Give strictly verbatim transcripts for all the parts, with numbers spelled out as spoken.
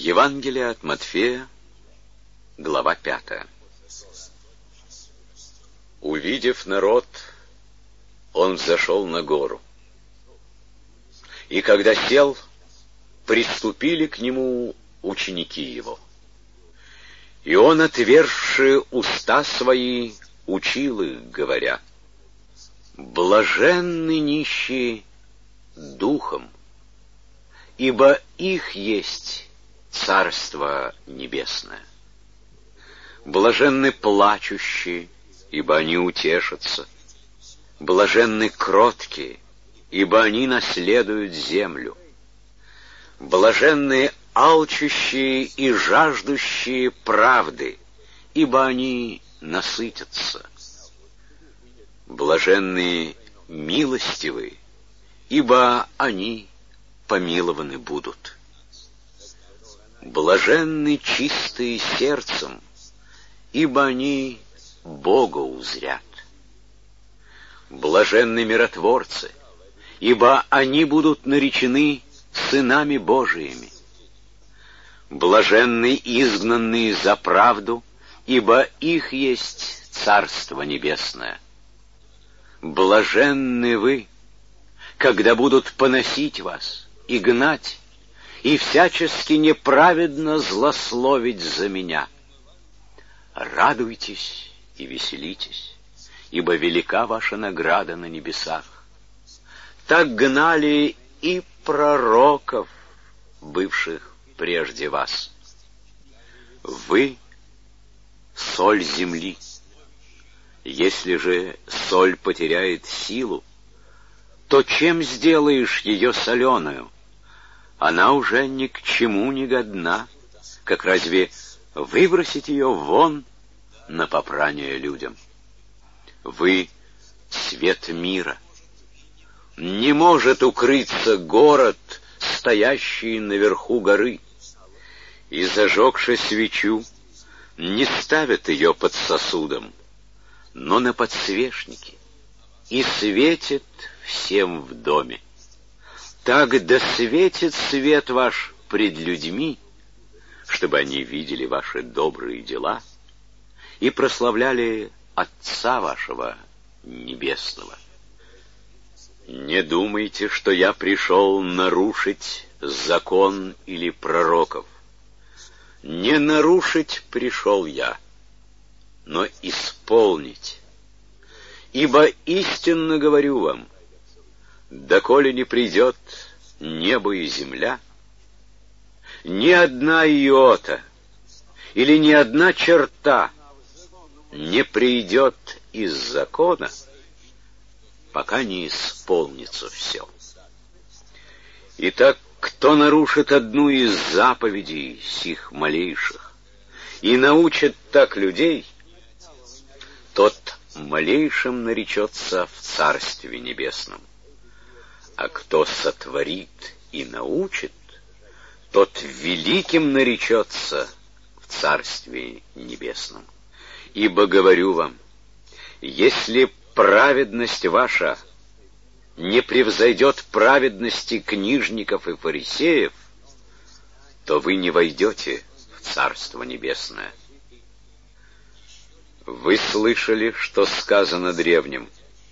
Евангелие от Матфея, глава пятая. Увидев народ, он взошел на гору. И когда сел, приступили к нему ученики его. И он, отверзши уста свои, учил их, говоря: «Блаженны нищие духом, ибо их есть Царство Небесное. Блаженны плачущие, ибо они утешатся. Блаженны кроткие, ибо они наследуют землю. Блаженны алчущие и жаждущие правды, ибо они насытятся. Блаженные милостивые, ибо они помилованы будут. Блаженны чистые сердцем, ибо они Бога узрят. Блаженны миротворцы, ибо они будут наречены сынами Божиими. Блаженны изгнанные за правду, ибо их есть Царство Небесное. Блаженны вы, когда будут поносить вас и гнать, и всячески неправедно злословить за меня. Радуйтесь и веселитесь, ибо велика ваша награда на небесах. Так гнали и пророков, бывших прежде вас. Вы — соль земли. Если же соль потеряет силу, то чем сделаешь ее соленую? Она уже ни к чему не годна, как разве выбросить ее вон на попрание людям? Вы — свет мира. Не может укрыться город, стоящий наверху горы, и, зажегши свечу, не ставят ее под сосудом, но на подсвечнике, и светит всем в доме. Так да светит свет ваш пред людьми, чтобы они видели ваши добрые дела и прославляли Отца вашего Небесного. Не думайте, что я пришел нарушить закон или пророков. Не нарушить пришел я, но исполнить. Ибо истинно говорю вам, доколе не придет небо и земля, ни одна иота или ни одна черта не придет из закона, пока не исполнится все. Итак, кто нарушит одну из заповедей сих малейших и научит так людей, тот малейшим наречется в Царстве Небесном. А кто сотворит и научит, тот великим наречется в Царстве Небесном. Ибо говорю вам, если праведность ваша не превзойдет праведности книжников и фарисеев, то вы не войдете в Царство Небесное. Вы слышали, что сказано древним: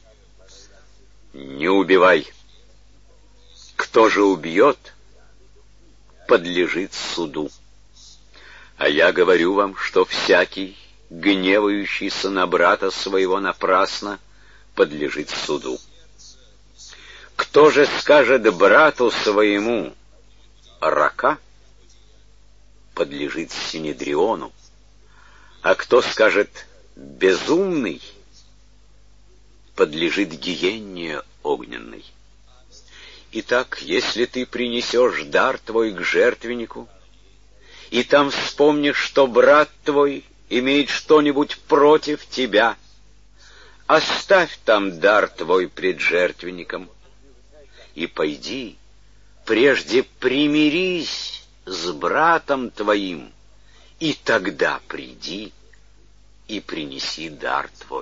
«Не убивай». Кто же убьет, подлежит суду. А я говорю вам, что всякий, гневающийся на брата своего напрасно, подлежит суду. Кто же скажет брату своему «рака», подлежит синедриону, а кто скажет «безумный», подлежит гиенне огненной. Итак, если ты принесешь дар твой к жертвеннику, и там вспомнишь, что брат твой имеет что-нибудь против тебя, оставь там дар твой пред жертвенником, и пойди, прежде примирись с братом твоим, и тогда приди и принеси дар твой.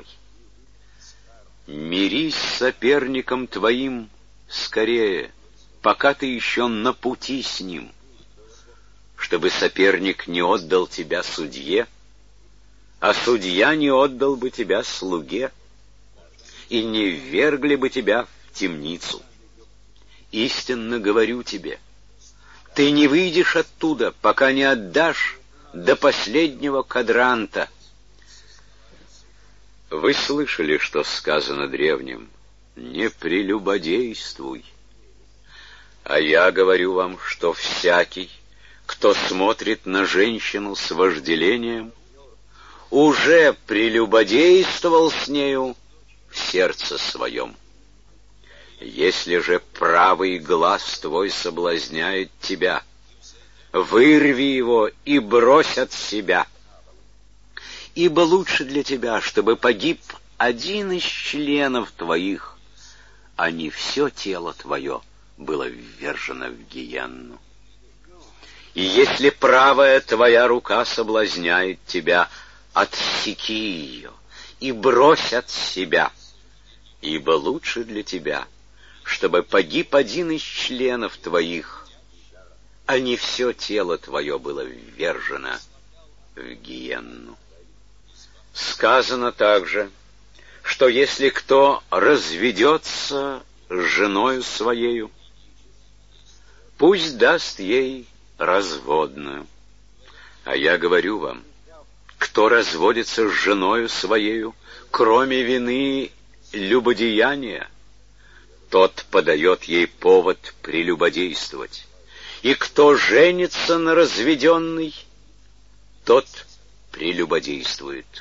Мирись с соперником твоим скорее, пока ты еще на пути с ним, чтобы соперник не отдал тебя судье, а судья не отдал бы тебя слуге, и не ввергли бы тебя в темницу. Истинно говорю тебе, ты не выйдешь оттуда, пока не отдашь до последнего кадранта. Вы слышали, что сказано древним: не прелюбодействуй. А я говорю вам, что всякий, кто смотрит на женщину с вожделением, уже прелюбодействовал с нею в сердце своем. Если же правый глаз твой соблазняет тебя, вырви его и брось от себя. Ибо лучше для тебя, чтобы погиб один из членов твоих, а не все тело твое было ввержено в гиенну. И если правая твоя рука соблазняет тебя, отсеки ее и брось от себя, ибо лучше для тебя, чтобы погиб один из членов твоих, а не все тело твое было ввержено в гиенну. Сказано также, что если кто разведется с женою своею, пусть даст ей разводную. А я говорю вам, кто разводится с женою своею, кроме вины любодеяния, тот подает ей повод прелюбодействовать. И кто женится на разведенной, тот прелюбодействует.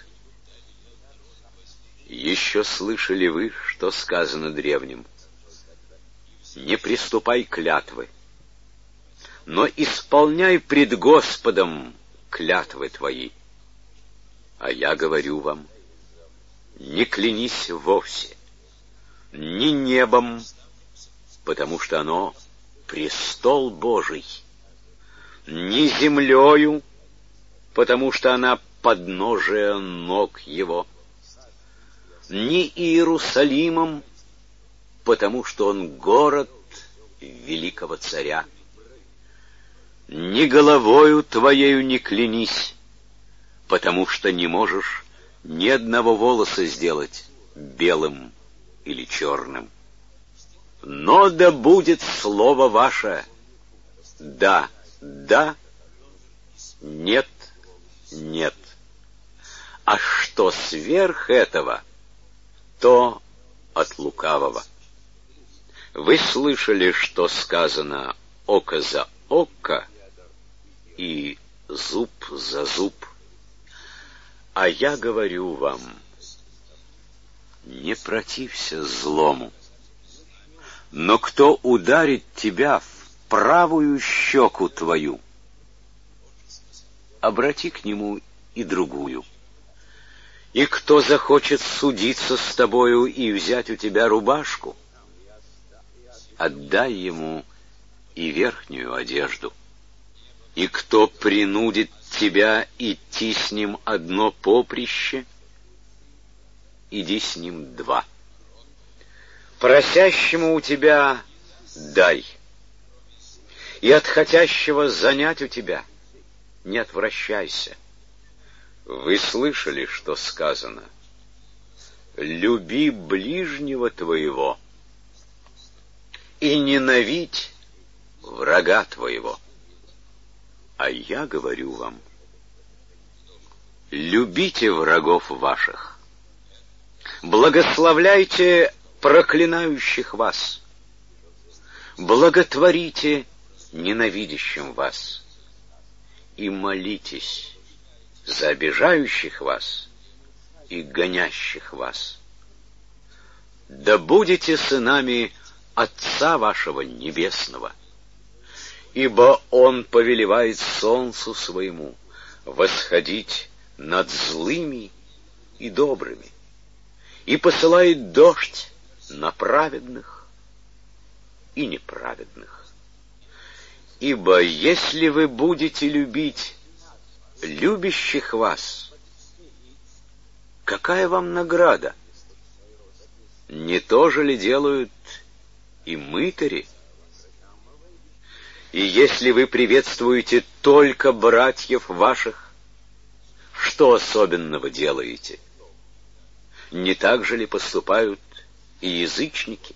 Еще слышали вы, что сказано древним: не приступай клятвы, но исполняй пред Господом клятвы твои. А я говорю вам, не клянись вовсе, ни небом, потому что оно престол Божий, ни землею, потому что она подножие ног его, ни Иерусалимом, потому что он город великого царя. Ни головою твоею не клянись, потому что не можешь ни одного волоса сделать белым или черным. Но да будет слово ваше да, да, нет, нет. А что сверх этого, то от лукавого. Вы слышали, что сказано: око за око и зуб за зуб. А я говорю вам, не протився злому, но кто ударит тебя в правую щеку твою, обрати к нему и другую. И кто захочет судиться с тобою и взять у тебя рубашку, отдай ему и верхнюю одежду. И кто принудит тебя идти с ним одно поприще, иди с ним два. Просящему у тебя дай, и от хотящего занять у тебя не отвращайся. Вы слышали, что сказано: люби ближнего твоего и ненавидь врага твоего. А я говорю вам, любите врагов ваших, благословляйте проклинающих вас, благотворите ненавидящим вас и молитесь за обижающих вас и гонящих вас. Да будете сынами Отца вашего Небесного, ибо Он повелевает солнцу своему восходить над злыми и добрыми, и посылает дождь на праведных и неправедных. Ибо если вы будете любить любящих вас, какая вам награда? Не то же ли делают и мытари? И если вы приветствуете только братьев ваших, что особенного делаете? Не так же ли поступают и язычники?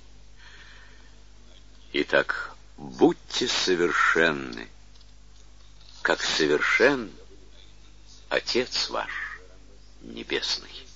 Итак, будьте совершенны, как совершен Отец ваш Небесный.